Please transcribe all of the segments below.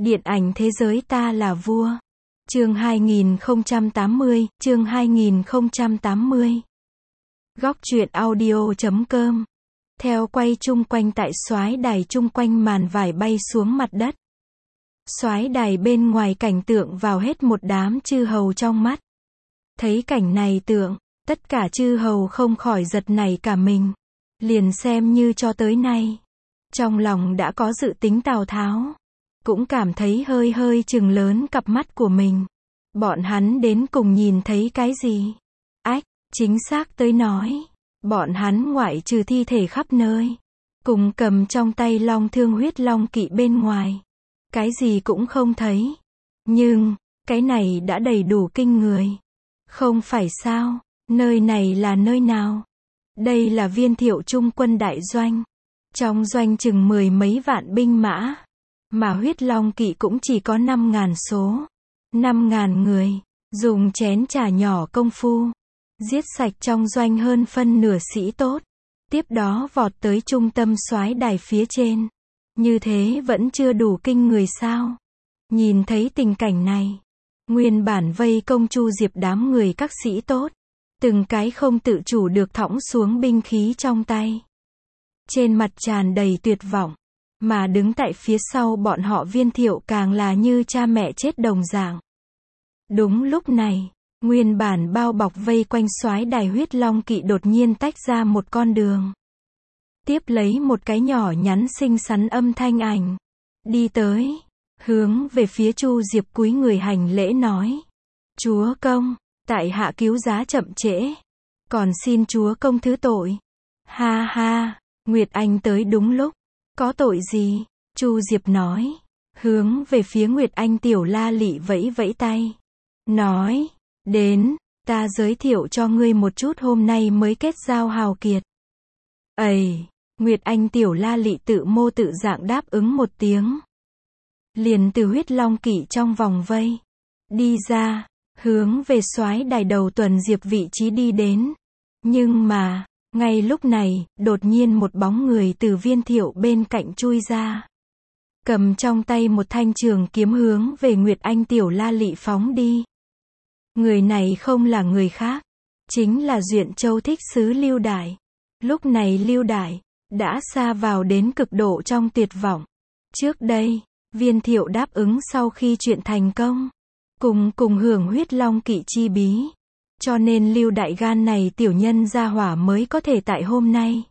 Điện ảnh thế giới ta là vua. Chương 2080, chương 2080. Góc truyện audio.com. Theo quay chung quanh tại soái đài, chung quanh màn vải bay xuống mặt đất. Soái đài bên ngoài cảnh tượng vào hết một đám chư hầu trong mắt. Thấy cảnh này tất cả chư hầu không khỏi giật nảy cả mình. Liền xem như cho tới nay, trong lòng đã có dự tính Tào Tháo, cũng cảm thấy hơi hơi chừng lớn cặp mắt của mình. Bọn hắn đến cùng nhìn thấy cái gì? Chính xác tới nói, bọn hắn ngoại trừ thi thể khắp nơi, cùng cầm trong tay long thương huyết long kỵ bên ngoài, cái gì cũng không thấy. Nhưng, cái này đã đầy đủ kinh người. Không phải sao? Nơi này là nơi nào? Đây là Viên Thiệu Trung quân đại doanh. Trong doanh chừng 10 mấy vạn binh mã, mà huyết long kỵ cũng chỉ có 5.000 số. 5.000 người, dùng chén trà nhỏ công phu, giết sạch trong doanh hơn phân nửa sĩ tốt. Tiếp đó vọt tới trung tâm soái đài phía trên. Như thế vẫn chưa đủ kinh người sao? Nhìn thấy tình cảnh này, nguyên bản vây công Chu Diệp đám người các sĩ tốt, từng cái không tự chủ được thõng xuống binh khí trong tay. Trên mặt tràn đầy tuyệt vọng, mà đứng tại phía sau bọn họ Viên Thiệu càng là như cha mẹ chết đồng dạng. Đúng lúc này, nguyên bản bao bọc vây quanh soái đài huyết long kỵ đột nhiên tách ra một con đường. Tiếp lấy một cái nhỏ nhắn xinh xắn âm thanh ảnh, đi tới, hướng về phía Chu Diệp cúi người hành lễ nói: Chúa công, tại hạ cứu giá chậm trễ, còn xin chúa công thứ tội. Ha ha, Nguyệt Anh tới đúng lúc. Có tội gì? Chu Diệp nói, hướng về phía Nguyệt Anh tiểu la lị vẫy vẫy tay, nói: Đến, ta giới thiệu cho ngươi một chút hôm nay mới kết giao hào kiệt. Nguyệt Anh tiểu la lị tự mô tự dạng đáp ứng một tiếng. Liền từ huyết long kỵ trong vòng vây đi ra, hướng về soái đài đầu tuần Diệp vị trí đi đến. Nhưng mà, ngay lúc này, đột nhiên một bóng người từ Viên Thiệu bên cạnh chui ra. Cầm trong tay một thanh trường kiếm hướng về Nguyệt Anh tiểu la lị phóng đi. Người này không là người khác, chính là Duyện Châu thích sứ Lưu Đại. Lúc này Lưu Đại đã sa vào đến cực độ trong tuyệt vọng. Trước đây, Viên Thiệu đáp ứng sau khi chuyện thành công, cùng hưởng huyết long kỵ chi bí. Cho nên Lưu Đại gan này tiểu nhân gia hỏa mới có thể tại hôm nay.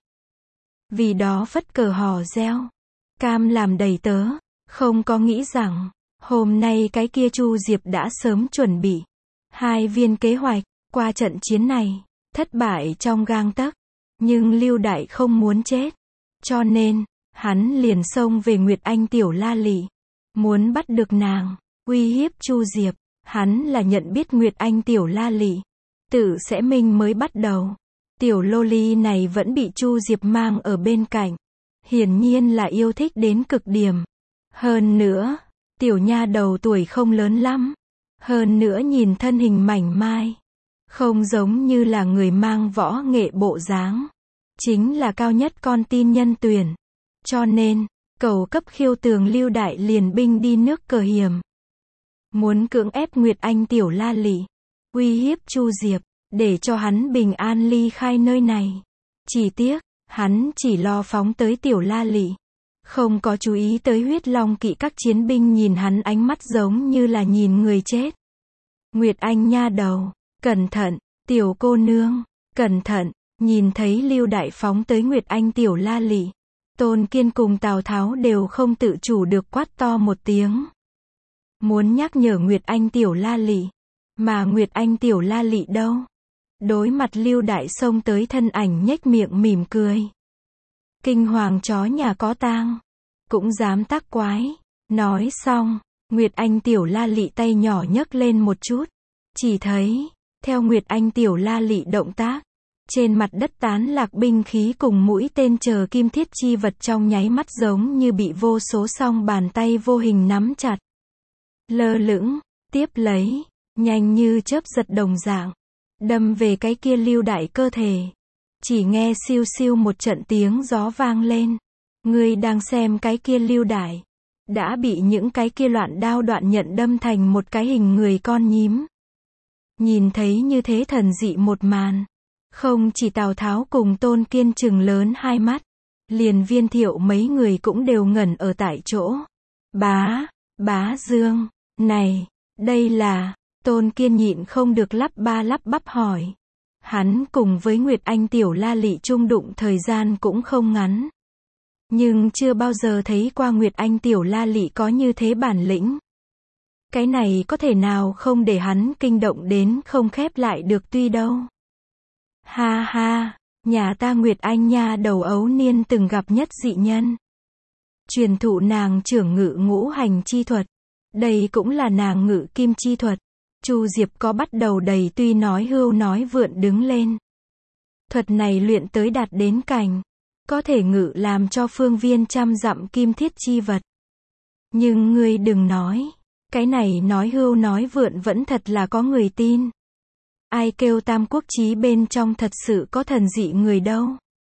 Vì đó phất cờ hò reo, cam làm đầy tớ, không có nghĩ rằng, hôm nay cái kia Chu Diệp đã sớm chuẩn bị 2 viên kế hoạch. Qua trận chiến này, thất bại trong gang tấc, nhưng Lưu Đại không muốn chết. Cho nên, hắn liền xông về Nguyệt Anh tiểu la lị, muốn bắt được nàng, uy hiếp Chu Diệp. Hắn là nhận biết Nguyệt Anh tiểu la lị tự sẽ minh mới bắt đầu. Tiểu lô ly này vẫn bị Chu Diệp mang ở bên cạnh, hiển nhiên là yêu thích đến cực điểm. Hơn nữa, tiểu nha đầu tuổi không lớn lắm, hơn nữa nhìn thân hình mảnh mai, không giống như là người mang võ nghệ bộ dáng, chính là cao nhất con tin nhân tuyển. Cho nên, cầu cấp khiêu tường Lưu Đại liền binh đi nước cờ hiểm, muốn cưỡng ép Nguyệt Anh tiểu la lị, uy hiếp Chu Diệp, để cho hắn bình an ly khai nơi này. Chỉ tiếc, hắn chỉ lo phóng tới tiểu la lị, không có chú ý tới huyết long kỵ các chiến binh nhìn hắn ánh mắt giống như là nhìn người chết. Nguyệt Anh nha đầu, cẩn thận, tiểu cô nương, cẩn thận. Nhìn thấy Lưu Đại phóng tới Nguyệt Anh tiểu la lị, Tôn Kiên cùng Tào Tháo đều không tự chủ được quát to một tiếng, muốn nhắc nhở Nguyệt Anh tiểu la lị. Mà Nguyệt Anh tiểu la lị đâu? Đối mặt Lưu Đại xông tới thân ảnh nhếch miệng mỉm cười. Kinh hoàng chó nhà có tang, cũng dám tác quái. Nói xong, Nguyệt Anh tiểu la lị tay nhỏ nhấc lên một chút. Chỉ thấy, theo Nguyệt Anh tiểu la lị động tác, trên mặt đất tán lạc binh khí cùng mũi tên chờ kim thiết chi vật trong nháy mắt giống như bị vô số song bàn tay vô hình nắm chặt. Lơ lửng, tiếp lấy, nhanh như chớp giật đồng dạng, đâm về cái kia Lưu Đại cơ thể. Chỉ nghe siêu siêu một trận tiếng gió vang lên. Ngươi đang xem cái kia Lưu Đại đã bị những cái kia loạn đao đoạn nhận đâm thành một cái hình người con nhím. Nhìn thấy như thế thần dị một màn, không chỉ Tào Tháo cùng Tôn Kiên trừng lớn hai mắt, liền Viên Thiệu mấy người cũng đều ngẩn ở tại chỗ. Bá Dương, này, đây là, Tôn Kiên nhịn không được lắp bắp hỏi. Hắn cùng với Nguyệt Anh Tiểu La Lị chung đụng thời gian cũng không ngắn. Nhưng chưa bao giờ thấy qua Nguyệt Anh Tiểu La Lị có như thế bản lĩnh. Cái này có thể nào không để hắn kinh động đến không khép lại được tuy đâu. Ha ha, nhà ta Nguyệt Anh nha đầu ấu niên từng gặp nhất dị nhân. Truyền thụ nàng trưởng ngự ngũ hành chi thuật. Đây cũng là nàng ngự kim chi thuật. Chu Diệp có bắt đầu đầy tuy nói hưu nói vượn đứng lên. Thuật này luyện tới đạt đến cảnh, có thể ngự làm cho phương viên trăm dặm kim thiết chi vật. Nhưng ngươi đừng nói, cái này nói hưu nói vượn vẫn thật là có người tin. Ai kêu Tam Quốc chí bên trong thật sự có thần dị người đâu.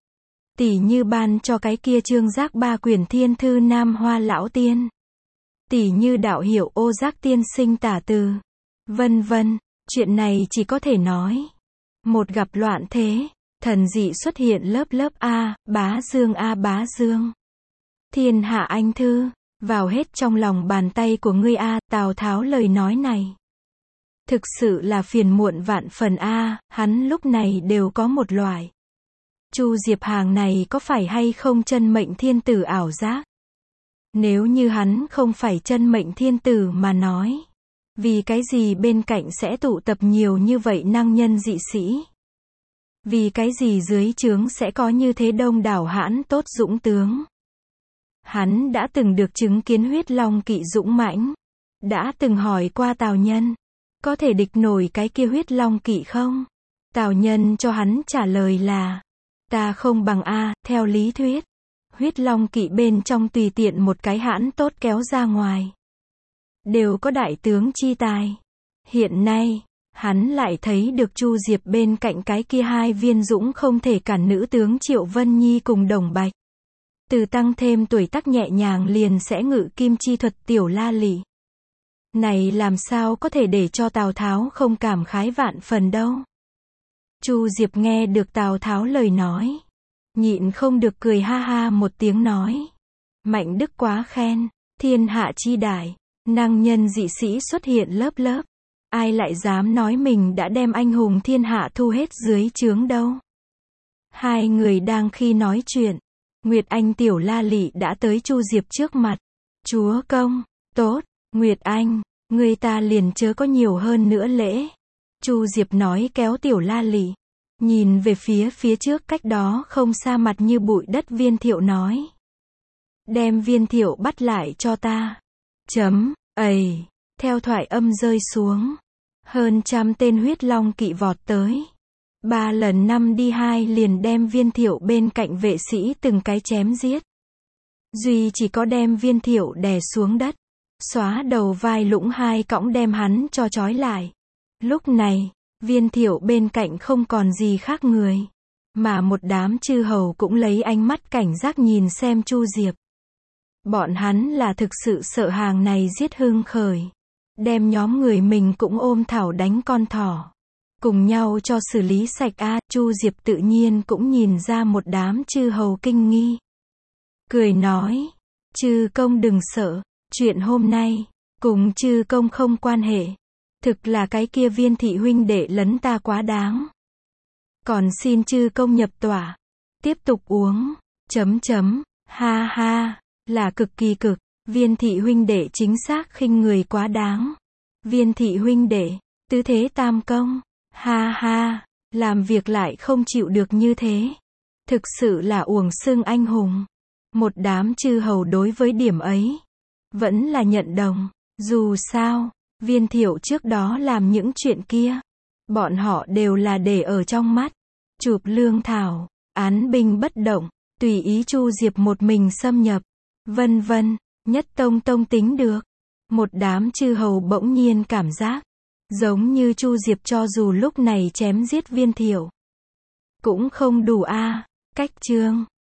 Tỷ như ban cho cái kia Trương Giác ba quyển thiên thư Nam Hoa lão tiên. Tỷ như đạo hiệu Ô Giác tiên sinh tả từ. Vân vân, chuyện này chỉ có thể nói. Một gặp loạn thế, thần dị xuất hiện lớp A, Bá Dương. Thiên hạ anh thư, vào hết trong lòng bàn tay của ngươi A, Tào Tháo lời nói này. Thực sự là phiền muộn vạn phần A, hắn lúc này đều có một loại. Chu Diệp hàng này có phải hay không chân mệnh thiên tử ảo giác? Nếu như hắn không phải chân mệnh thiên tử mà nói. Vì cái gì bên cạnh sẽ tụ tập nhiều như vậy năng nhân dị sĩ? Vì cái gì dưới trướng sẽ có như thế đông đảo hãn tốt dũng tướng? Hắn đã từng được chứng kiến huyết long kỵ dũng mãnh. Đã từng hỏi qua Tào Nhân. Có thể địch nổi cái kia huyết long kỵ không? Tào Nhân cho hắn trả lời là. Ta không bằng A, theo lý thuyết. Huyết long kỵ bên trong tùy tiện một cái hãn tốt kéo ra ngoài. Đều có đại tướng chi tài. Hiện nay, hắn lại thấy được Chu Diệp bên cạnh cái kia hai viên dũng không thể cản nữ tướng Triệu Vân Nhi cùng Đồng Bạch. Từ tăng thêm tuổi tác nhẹ nhàng liền sẽ ngự kim chi thuật Tiểu La Lị. Này làm sao có thể để cho Tào Tháo không cảm khái vạn phần đâu. Chu Diệp nghe được Tào Tháo lời nói. Nhịn không được cười ha ha một tiếng nói. Mạnh đức quá khen, thiên hạ chi đại. Năng nhân dị sĩ xuất hiện lớp. Ai lại dám nói mình đã đem anh hùng thiên hạ thu hết dưới trướng đâu. Hai người đang khi nói chuyện. Nguyệt Anh Tiểu La Lị đã tới Chu Diệp trước mặt. Chúa công, tốt, Nguyệt Anh, người ta liền chớ có nhiều hơn nữa lễ. Chu Diệp nói kéo Tiểu La Lị. Nhìn về phía trước cách đó không xa mặt như bụi đất Viên Thiệu nói. Đem Viên Thiệu bắt lại cho ta. Ầy, theo thoại âm rơi xuống. Hơn 100 tên huyết long kỵ vọt tới. 3 lần 5 đi 2 liền đem Viên Thiệu bên cạnh vệ sĩ từng cái chém giết. Duy chỉ có đem Viên Thiệu đè xuống đất. Xóa đầu vai lũng hai cõng đem hắn cho trói lại. Lúc này, Viên Thiệu bên cạnh không còn gì khác người. Mà một đám chư hầu cũng lấy ánh mắt cảnh giác nhìn xem Chu Diệp. Bọn hắn là thực sự sợ hàng này giết hưng khởi. Đem nhóm người mình cũng ôm thảo đánh con thỏ. Cùng nhau cho xử lý sạch a. Chu Diệp tự nhiên cũng nhìn ra một đám chư hầu kinh nghi. Cười nói. Chư công đừng sợ. Chuyện hôm nay, cùng chư công không quan hệ. Thực là cái kia Viên thị huynh đệ lấn ta quá đáng. Còn xin chư công nhập tỏa. Tiếp tục uống. Ha ha. Là cực kỳ cực. Viên thị huynh đệ chính xác khinh người quá đáng. Viên thị huynh đệ, tứ thế tam công. Ha ha. Làm việc lại không chịu được như thế. Thực sự là uổng xưng anh hùng. Một đám chư hầu đối với điểm ấy. Vẫn là nhận đồng. Dù sao, Viên Thiệu trước đó làm những chuyện kia. Bọn họ đều là để ở trong mắt. Chụp lương thảo, án binh bất động. Tùy ý Chu Diệp một mình xâm nhập. Vân vân, nhất tông tính được. Một đám chư hầu bỗng nhiên cảm giác. Giống như Chu Diệp cho dù lúc này chém giết Viên Thiệu. Cũng không đủ a. Cách chương.